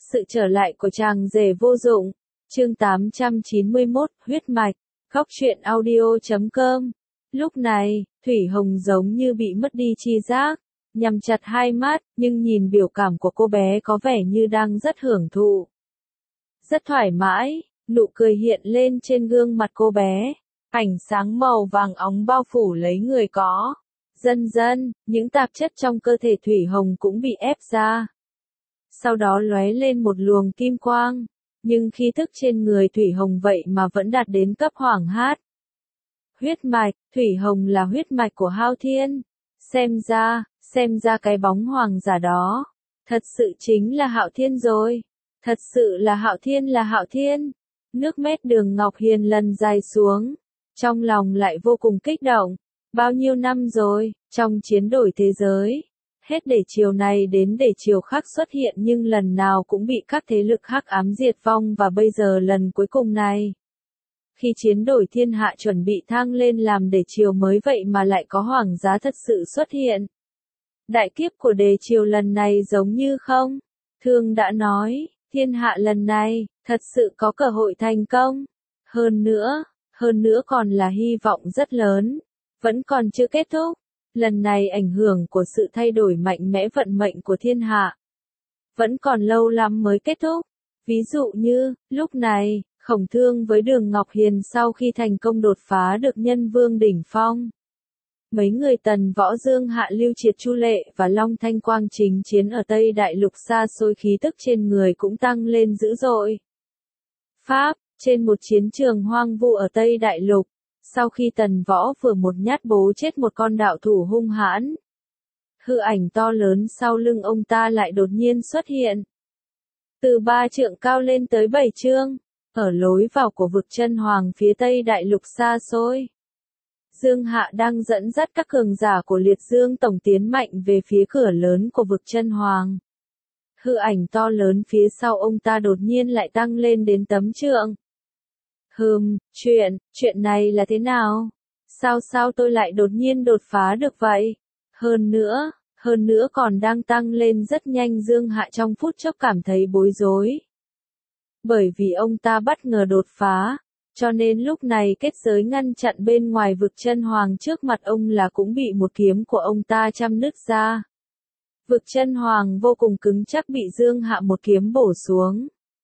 Sự trở lại của chàng rể vô dụng. Chương 891, huyết mạch. Góc truyện audio.com. Lúc này, Thủy Hồng giống như bị mất đi tri giác, nhắm chặt hai mắt, nhưng nhìn biểu cảm của cô bé có vẻ như đang rất hưởng thụ. Rất thoải mái, nụ cười hiện lên trên gương mặt cô bé. Ánh sáng màu vàng óng bao phủ lấy người có. Dần dần, những tạp chất trong cơ thể Thủy Hồng cũng bị ép ra. Sau đó lóe lên một luồng kim quang, nhưng khí thức trên người Thủy Hồng vậy mà vẫn đạt đến cấp hoàng hát. Huyết mạch, Thủy Hồng là huyết mạch của Hao Thiên. Xem ra cái bóng hoàng giả đó, thật sự chính là Hạo Thiên rồi. Thật sự là Hạo Thiên. Nước mắt Đường Ngọc Hiền lần dài xuống, trong lòng lại vô cùng kích động. Bao nhiêu năm rồi, trong chiến đổi thế giới, hết để chiều này đến để chiều khác xuất hiện nhưng lần nào cũng bị các thế lực hắc ám diệt vong và bây giờ lần cuối cùng này. Khi chiến đổi thiên hạ chuẩn bị thăng lên làm để chiều mới vậy mà lại có hoàng giá thật sự xuất hiện. Đại kiếp của đề chiều lần này giống như không. Thương đã nói, thiên hạ lần này, thật sự có cơ hội thành công. Hơn nữa còn là hy vọng rất lớn. Vẫn còn chưa kết thúc. Lần này ảnh hưởng của sự thay đổi mạnh mẽ vận mệnh của thiên hạ vẫn còn lâu lắm mới kết thúc. Ví dụ như, lúc này, Khổng Thương với Đường Ngọc Hiền sau khi thành công đột phá được nhân vương đỉnh phong. Mấy người Tần Võ Dương Hạ Lưu Triệt Chu Lệ và Long Thanh Quang chính chiến ở Tây Đại Lục xa xôi khí tức trên người cũng tăng lên dữ dội. Pháp, trên một chiến trường hoang vu ở Tây Đại Lục. Sau khi Tần Võ vừa một nhát bố chết một con đạo thủ hung hãn, hư ảnh to lớn sau lưng ông ta lại đột nhiên xuất hiện. Từ 3 trượng cao lên tới 7 trượng, ở lối vào của vực chân hoàng phía Tây Đại Lục xa xôi. Dương Hạ đang dẫn dắt các cường giả của Liệt Dương tổng tiến mạnh về phía cửa lớn của vực chân hoàng. Hư ảnh to lớn phía sau ông ta đột nhiên lại tăng lên đến tấm trượng. Chuyện này là thế nào? Sao tôi lại đột nhiên đột phá được vậy? Hơn nữa còn đang tăng lên rất nhanh. Dương Hạ trong phút chốc cảm thấy bối rối. Bởi vì ông ta bất ngờ đột phá, cho nên lúc này kết giới ngăn chặn bên ngoài vực chân hoàng trước mặt ông là cũng bị một kiếm của ông ta chăm nứt ra. Vực chân hoàng vô cùng cứng chắc bị Dương Hạ một kiếm bổ xuống.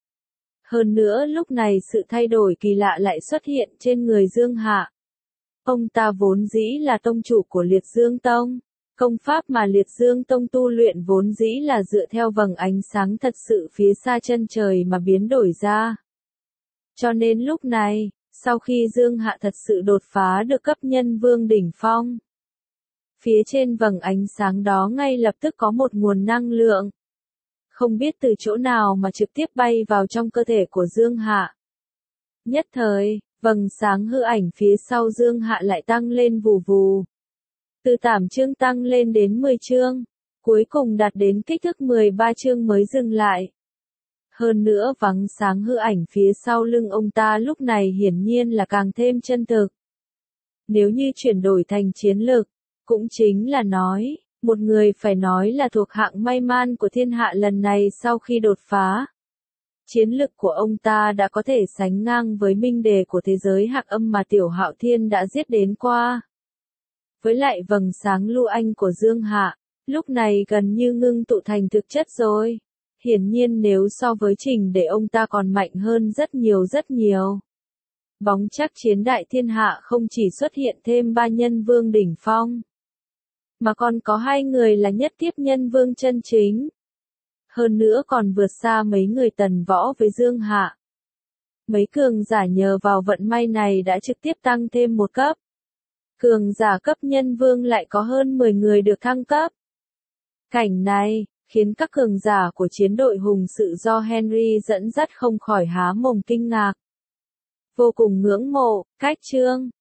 Hơn nữa lúc này sự thay đổi kỳ lạ lại xuất hiện trên người Dương Hạ. Ông ta vốn dĩ là tông chủ của Liệt Dương Tông. Công pháp mà Liệt Dương Tông tu luyện vốn dĩ là dựa theo vầng ánh sáng thật sự phía xa chân trời mà biến đổi ra. Cho nên lúc này, sau khi Dương Hạ thật sự đột phá được cấp nhân vương đỉnh phong, phía trên vầng ánh sáng đó ngay lập tức có một nguồn năng lượng. Không biết từ chỗ nào mà trực tiếp bay vào trong cơ thể của Dương Hạ. Nhất thời, vầng sáng hư ảnh phía sau Dương Hạ lại tăng lên vù vù. Từ 8 chương tăng lên đến 10 chương, cuối cùng đạt đến kích thước 13 chương mới dừng lại. Hơn nữa vầng sáng hư ảnh phía sau lưng ông ta lúc này hiển nhiên là càng thêm chân thực. Nếu như chuyển đổi thành chiến lực, cũng chính là nói, một người phải nói là thuộc hạng may mắn của thiên hạ lần này sau khi đột phá. Chiến lực của ông ta đã có thể sánh ngang với minh đề của thế giới Hạc Âm mà Tiểu Hạo Thiên đã giết đến qua. Với lại vầng sáng lưu anh của Dương Hạ, lúc này gần như ngưng tụ thành thực chất rồi. Hiển nhiên nếu so với trình để ông ta còn mạnh hơn rất nhiều. Bóng chắc chiến đại thiên hạ không chỉ xuất hiện thêm 3 nhân vương đỉnh phong, mà còn có 2 người là nhất tiếp nhân vương chân chính. Hơn nữa còn vượt xa mấy người Tần Võ với Dương Hạ. Mấy cường giả nhờ vào vận may này đã trực tiếp tăng thêm một cấp. Cường giả cấp nhân vương lại có hơn 10 người được thăng cấp. Cảnh này, khiến các cường giả của chiến đội hùng sự do Henry dẫn dắt không khỏi há mồm kinh ngạc. Vô cùng ngưỡng mộ, cách chương.